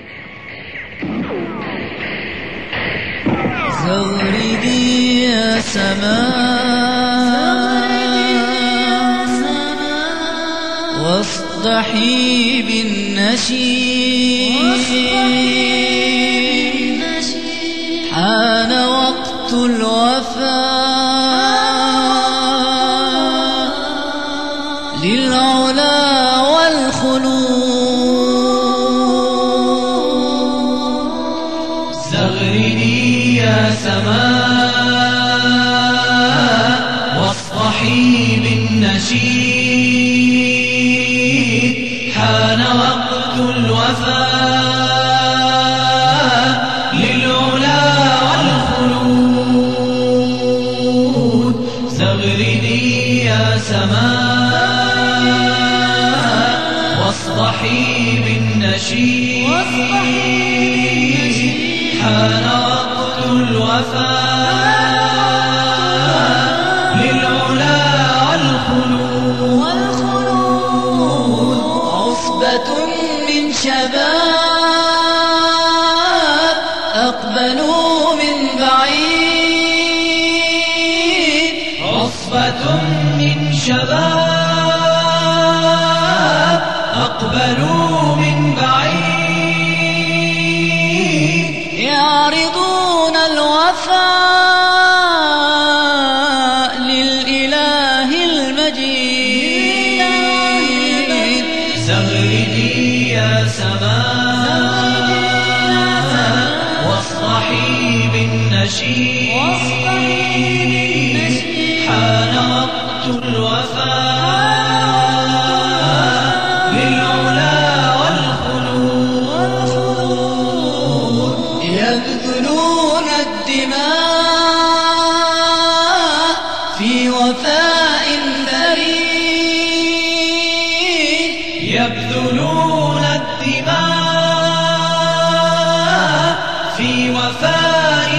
زغردي يا سماء واصدحي بالنشيد حان وقت الوفاء للعلا والخلود. زغردي يا سماء واصطحي بالنشيد حان وقت الوفاء للعلا والخلود. زغردي يا سماء واصطحي بالنشيد حان وقت الوفاء للعلا والخلود. عصبة من شباب أقبلوا من بعيد. عصبة من شباب أقبلوا من بعيد يعرضون الوفاء للإله المجيد. زغردي يا سماء واصطحي بالنشيد حان وقت الوفاء للعلا والخلود. يبذلون الدماء في وفاء فريد. يبذلون الدماء في وفاء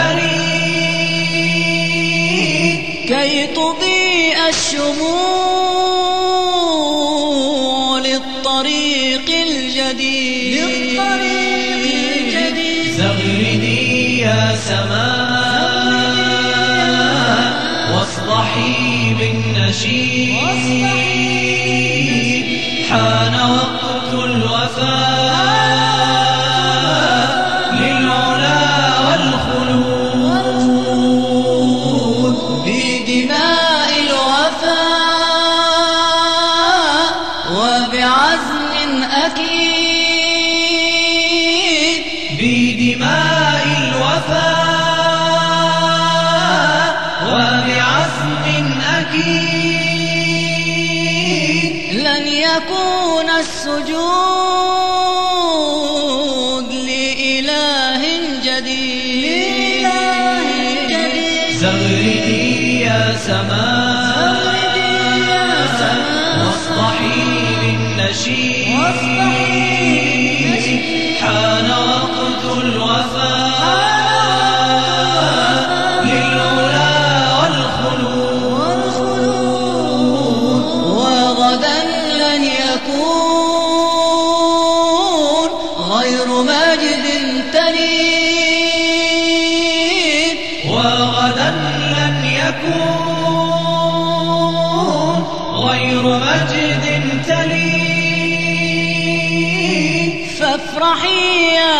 فريد كي تضيء الشموع للطريق الجديد. زغردي يا سماء واصطحي بالنشيد حان وقت الوفاء للعلا والخلود. بدماء الوفاء وبعزم أكيد. بدماء الوفاء وبعزم أكيد لن يكون السجود لإله جديد. زغردي يا سماء واصطحي بالنشيد حان وقت الوفاء للعلا والخلود. وغدا لن يكون غير مجد تليد. وغدا لن يكون غير مجد تليد. فافرحي يا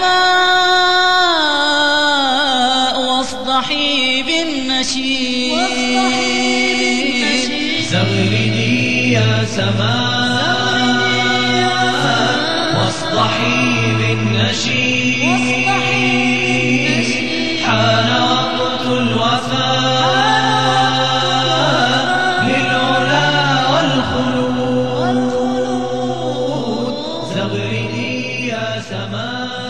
سماء واصدحي بالنشيد. زغردي يا سماء واصطحي بالنشيد حان وقت الوفاء للعلا والخلود. زغردي يا سماء